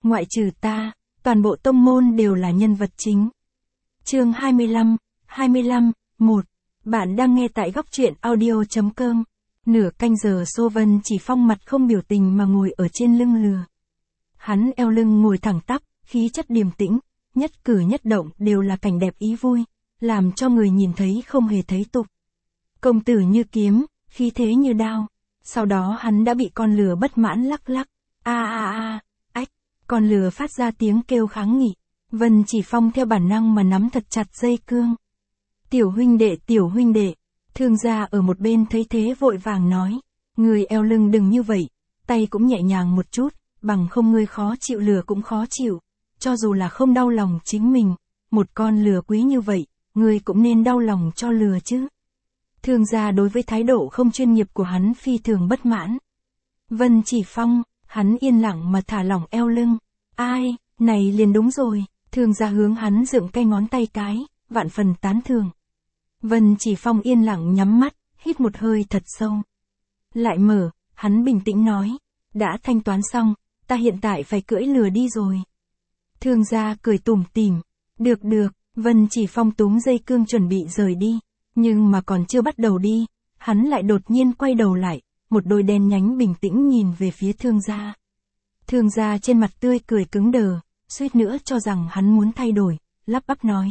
ngoại trừ ta, toàn bộ tông môn đều là nhân vật chính. Chương 25, 1. Bạn đang nghe tại góc truyện audio.com. Nửa canh giờ Xô Vân Chỉ Phong mặt không biểu tình mà ngồi ở trên lưng lừa. Hắn eo lưng ngồi thẳng tắp, khí chất điềm tĩnh, nhất cử nhất động đều là cảnh đẹp ý vui, làm cho người nhìn thấy không hề thấy tục. Công tử như kiếm, khí thế như đao. Sau đó hắn đã bị con lừa bất mãn lắc lắc. Ách, con lừa phát ra tiếng kêu kháng nghị. Vân Chỉ Phong theo bản năng mà nắm thật chặt dây cương. Tiểu huynh đệ, thương gia ở một bên thấy thế vội vàng nói. Người eo lưng đừng như vậy, tay cũng nhẹ nhàng một chút, bằng không ngươi khó chịu lừa cũng khó chịu. Cho dù là không đau lòng chính mình, một con lừa quý như vậy, ngươi cũng nên đau lòng cho lừa chứ. Thương gia đối với thái độ không chuyên nghiệp của hắn phi thường bất mãn. Vân Chỉ Phong, hắn yên lặng mà thả lỏng eo lưng. Ai, này liền đúng rồi, thương gia hướng hắn dựng cây ngón tay cái, vạn phần tán thưởng. Vân Chỉ Phong yên lặng nhắm mắt, hít một hơi thật sâu. Lại mở, hắn bình tĩnh nói, đã thanh toán xong, ta hiện tại phải cưỡi lừa đi rồi. Thương gia cười tủm tỉm, được, Vân Chỉ Phong túm dây cương chuẩn bị rời đi. Nhưng mà còn chưa bắt đầu đi, hắn lại đột nhiên quay đầu lại, một đôi đen nhánh bình tĩnh nhìn về phía thương gia. Thương gia trên mặt tươi cười cứng đờ, suýt nữa cho rằng hắn muốn thay đổi, lắp bắp nói.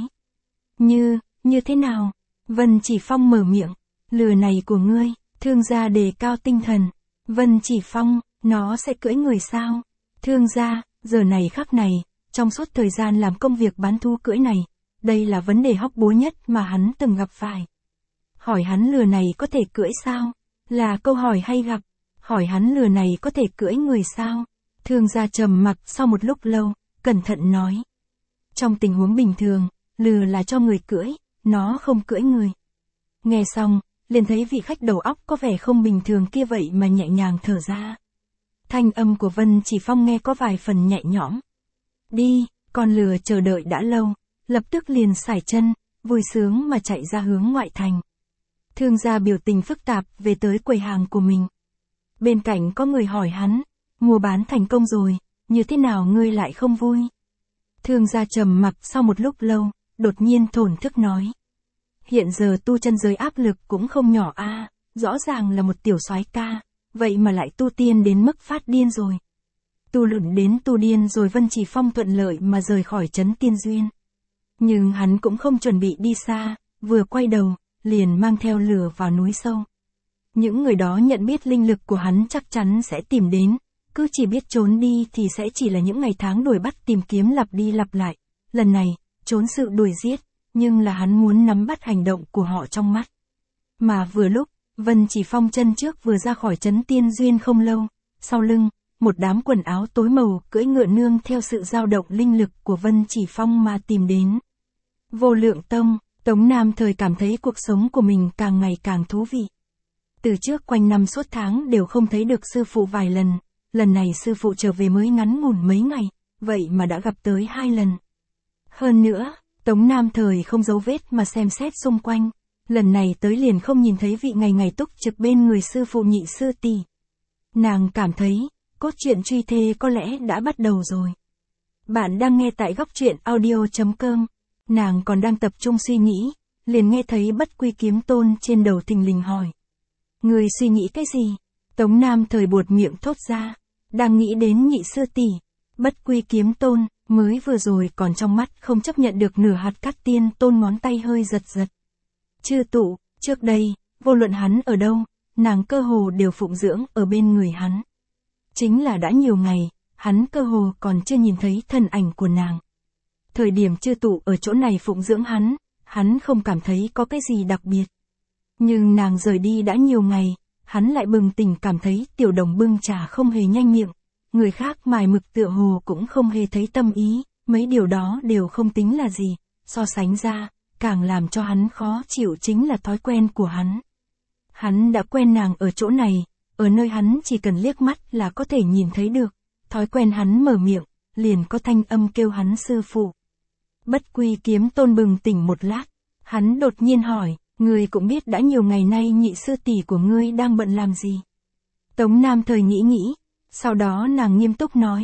Như thế nào? Vân Chỉ Phong mở miệng, lừa này của ngươi, thương gia đề cao tinh thần. Vân Chỉ Phong, nó sẽ cưỡi người sao? Thương gia, giờ này khắc này, trong suốt thời gian làm công việc bán thú cưỡi này, đây là vấn đề hóc búa nhất mà hắn từng gặp phải. Hỏi hắn lừa này có thể cưỡi sao? Là câu hỏi hay gặp. Hỏi hắn lừa này có thể cưỡi người sao? Thương gia trầm mặc sau một lúc lâu, cẩn thận nói. Trong tình huống bình thường, lừa là cho người cưỡi, nó không cưỡi người. Nghe xong, liền thấy vị khách đầu óc có vẻ không bình thường kia vậy mà nhẹ nhàng thở ra. Thanh âm của Vân Chỉ Phong nghe có vài phần nhẹ nhõm. Đi, con lừa chờ đợi đã lâu, lập tức liền sải chân, vui sướng mà chạy ra hướng ngoại thành. Thương gia biểu tình phức tạp về tới quầy hàng của mình. Bên cạnh có người hỏi hắn, mua bán thành công rồi, như thế nào ngươi lại không vui? Thương gia trầm mặc sau một lúc lâu, đột nhiên thổn thức nói. Hiện giờ tu chân giới áp lực cũng không nhỏ a, rõ ràng là một tiểu soái ca, vậy mà lại tu tiên đến mức phát điên rồi. Tu luyện đến tu điên rồi Vân Chỉ Phong thuận lợi mà rời khỏi trấn Tiên Duyên. Nhưng hắn cũng không chuẩn bị đi xa, vừa quay đầu, liền mang theo lửa vào núi sâu. Những người đó nhận biết linh lực của hắn chắc chắn sẽ tìm đến, cứ chỉ biết trốn đi thì sẽ chỉ là những ngày tháng đuổi bắt tìm kiếm lặp đi lặp lại. Lần này, trốn sự đuổi giết, nhưng là hắn muốn nắm bắt hành động của họ trong mắt. Mà vừa lúc, Vân Chỉ Phong chân trước vừa ra khỏi trấn Tiên Duyên không lâu, sau lưng, một đám quần áo tối màu cưỡi ngựa nương theo sự dao động linh lực của Vân Chỉ Phong mà tìm đến. Vô Lượng Tông, Tống Nam Thời cảm thấy cuộc sống của mình càng ngày càng thú vị. Từ trước quanh năm suốt tháng đều không thấy được sư phụ vài lần này sư phụ trở về mới ngắn ngủn mấy ngày, vậy mà đã gặp tới 2 lần. Hơn nữa, Tống Nam Thời không giấu vết mà xem xét xung quanh, lần này tới liền không nhìn thấy vị ngày túc trực bên người sư phụ Nhị sư tỷ. Nàng cảm thấy, cốt truyện truy thê có lẽ đã bắt đầu rồi. Bạn đang nghe tại góc truyện audio.com. Nàng còn đang tập trung suy nghĩ, liền nghe thấy Bất Quy Kiếm Tôn trên đầu thình lình hỏi. Người suy nghĩ cái gì? Tống Nam Thời buột miệng thốt ra, đang nghĩ đến Nhị sư tỷ. Bất Quy Kiếm Tôn, mới vừa rồi còn trong mắt không chấp nhận được nửa hạt cát tiên tôn ngón tay hơi giật. Chư tụ, trước đây, vô luận hắn ở đâu, nàng cơ hồ đều phụng dưỡng ở bên người hắn. Chính là đã nhiều ngày, hắn cơ hồ còn chưa nhìn thấy thân ảnh của nàng. Thời điểm chư tụ ở chỗ này phụng dưỡng hắn không cảm thấy có cái gì đặc biệt. Nhưng nàng rời đi đã nhiều ngày, hắn lại bừng tỉnh cảm thấy tiểu đồng bưng trà không hề nhanh miệng. Người khác mài mực tựa hồ cũng không hề thấy tâm ý, mấy điều đó đều không tính là gì. So sánh ra, càng làm cho hắn khó chịu chính là thói quen của hắn. Hắn đã quen nàng ở chỗ này, ở nơi hắn chỉ cần liếc mắt là có thể nhìn thấy được. Thói quen hắn mở miệng, liền có thanh âm kêu hắn sư phụ. Bất Quy Kiếm Tôn bừng tỉnh một lát, hắn đột nhiên hỏi, ngươi cũng biết đã nhiều ngày nay Nhị sư tỷ của ngươi đang bận làm gì. Tống Nam Thời nghĩ, sau đó nàng nghiêm túc nói,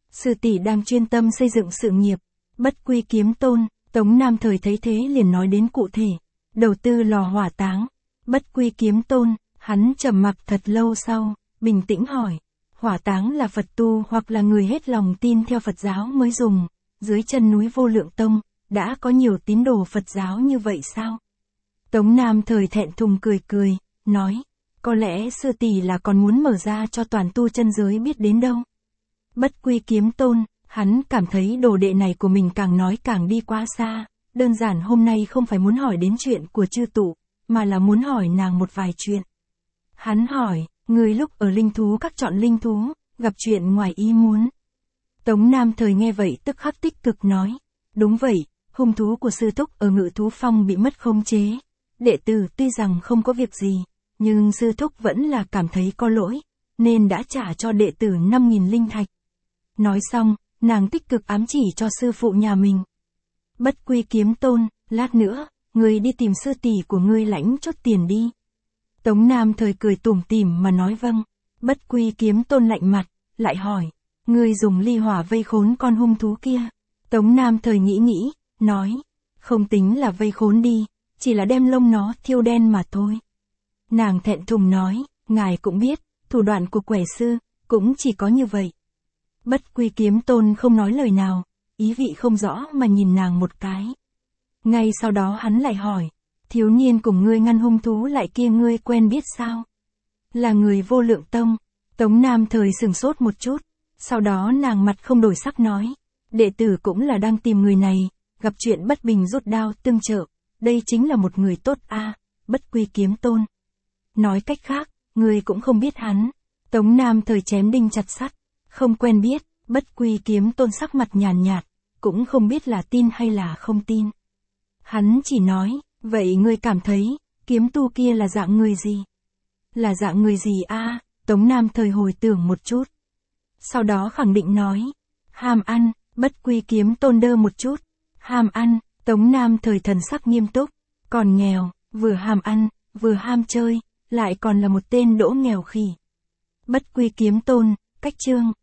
Sư tỷ đang chuyên tâm xây dựng sự nghiệp. Bất Quy Kiếm Tôn. Tống Nam Thời thấy thế liền nói đến cụ thể. Đầu tư lò hỏa táng. Bất Quy Kiếm Tôn, hắn trầm mặc thật lâu sau, bình tĩnh hỏi. Hỏa táng là Phật tu hoặc là người hết lòng tin theo Phật giáo mới dùng. Dưới chân núi Vô Lượng Tông, đã có nhiều tín đồ Phật giáo như vậy sao? Tống Nam Thời thẹn thùng cười, nói. Có lẽ sư tỷ là còn muốn mở ra cho toàn tu chân giới biết đến đâu. Bất Quy Kiếm Tôn, hắn cảm thấy đồ đệ này của mình càng nói càng đi quá xa. Đơn giản hôm nay không phải muốn hỏi đến chuyện của chư tụ, mà là muốn hỏi nàng một vài chuyện. Hắn hỏi, người lúc ở linh thú các chọn linh thú, gặp chuyện ngoài ý muốn. Tống Nam Thời nghe vậy tức khắc tích cực nói. Đúng vậy, hung thú của sư thúc ở Ngự Thú Phong bị mất khống chế. Đệ tử tuy rằng không có việc gì, nhưng sư thúc vẫn là cảm thấy có lỗi, nên đã trả cho đệ tử 5.000 linh thạch. Nói xong, nàng tích cực ám chỉ cho sư phụ nhà mình. Bất Quy Kiếm Tôn, lát nữa, người đi tìm sư tỷ của ngươi lãnh chút tiền đi. Tống Nam Thời cười tủm tỉm mà nói vâng. Bất Quy Kiếm Tôn lạnh mặt, lại hỏi, ngươi dùng ly hỏa vây khốn con hung thú kia. Tống Nam Thời nghĩ, nói, không tính là vây khốn đi, chỉ là đem lông nó thiêu đen mà thôi. Nàng thẹn thùng nói, ngài cũng biết, thủ đoạn của quẻ sư, cũng chỉ có như vậy. Bất Quy Kiếm Tôn không nói lời nào, ý vị không rõ mà nhìn nàng một cái. Ngay sau đó hắn lại hỏi, thiếu niên cùng ngươi ngăn hung thú lại kia ngươi quen biết sao? Là người Vô Lượng Tông. Tống Nam Thời sửng sốt một chút, sau đó nàng mặt không đổi sắc nói, đệ tử cũng là đang tìm người này, gặp chuyện bất bình rút đao tương trợ, đây chính là một người tốt a. Bất Quy Kiếm Tôn. Nói cách khác, ngươi cũng không biết hắn. Tống Nam Thời chém đinh chặt sắt, không quen biết. Bất Quy Kiếm Tôn sắc mặt nhàn nhạt, cũng không biết là tin hay là không tin. Hắn chỉ nói, vậy ngươi cảm thấy, kiếm tu kia là dạng người gì? Là dạng người gì a? Tống Nam Thời hồi tưởng một chút. Sau đó khẳng định nói, ham ăn. Bất Quy Kiếm Tôn đơ một chút. Ham ăn. Tống Nam Thời thần sắc nghiêm túc, còn nghèo, vừa ham ăn, vừa ham chơi, lại còn là một tên đỗ nghèo khỉ. Bất Quy Kiếm Tôn, cách chương.